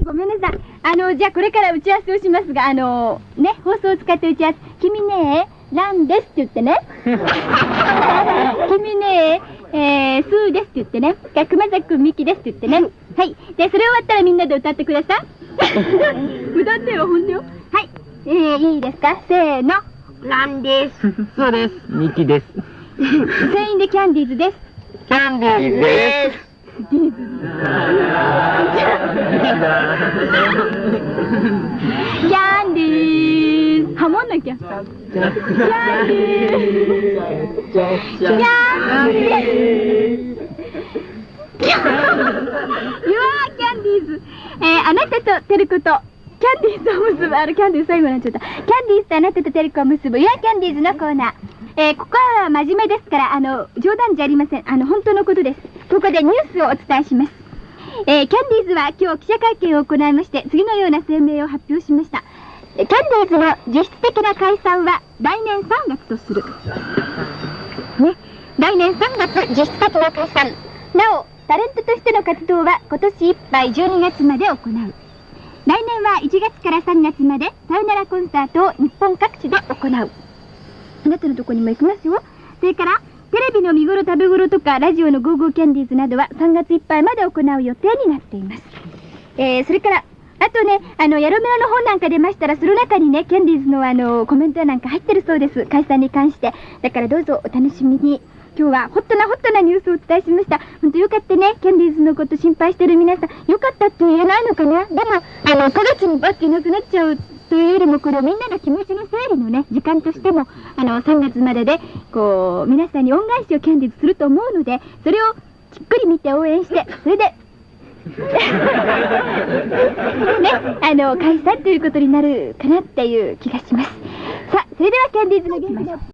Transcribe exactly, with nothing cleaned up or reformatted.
ごめんなさい。あの、じゃあこれから打ち合わせをしますが、あの、ね、放送を使って打ち合わせ。君ね、ランですって言ってね。君ね、えー、スーですって言ってね。熊崎くん、ミキですって言ってね。はい。で、それ終わったらみんなで歌ってください。歌ってよ、ほんとよ。はい。えー、いいですか？せーの。 ランです。そうです。ミキです。 全員でキャンディーズです。 キャンディーズです。 ディーズ。キャンディーズ。ハモんなきゃ。キャンディーズ。キャンディーズ。You are キャンディーズ。えー、あなたとテルコとキャンディーズを結ぶ、あのキャンディーズ最後になっちゃった。キャンディーズとあなたとテルコを結ぶ You are キャンディーズのコーナー。えー、ここは真面目ですから、あの、冗談じゃありません。あの、本当のことです。ここでニュースをお伝えします。えー、キャンディーズは今日記者会見を行いまして、次のような声明を発表しました。キャンディーズの実質的な解散は来年さんがつとする。ね。来年さんがつ実質的な解散。なお、タレントとしての活動は今年いっぱいじゅうにがつまで行う。来年はいちがつからさんがつまでさよならコンサートを日本各地で行う。あなたのとこにも行きますよ。それから、テレビの見頃食べ頃とか、ラジオのゴーゴーキャンディーズなどはさんがついっぱいまで行う予定になっています。えー、それから、あとね、あの、ヤロメロの本なんか出ましたら、その中にね、キャンディーズのあの、コメントなんか入ってるそうです。解散に関して。だからどうぞお楽しみに。今日はホットなホットなニュースをお伝えしました。ほんとよかったね。キャンディーズのこと心配してる皆さん。よかったって言えないのかな。でも、あの、くがつにバッていなくなっちゃうというよりも、これみんなの気持ちの整理のね、時間としても、あの、さんがつまでで、こう、皆さんに恩返しをキャンディーズすると思うので、それをじっくり見て応援して、それで、ね、あの、解散ということになるかなっていう気がします。さあ、それではキャンディーズの現在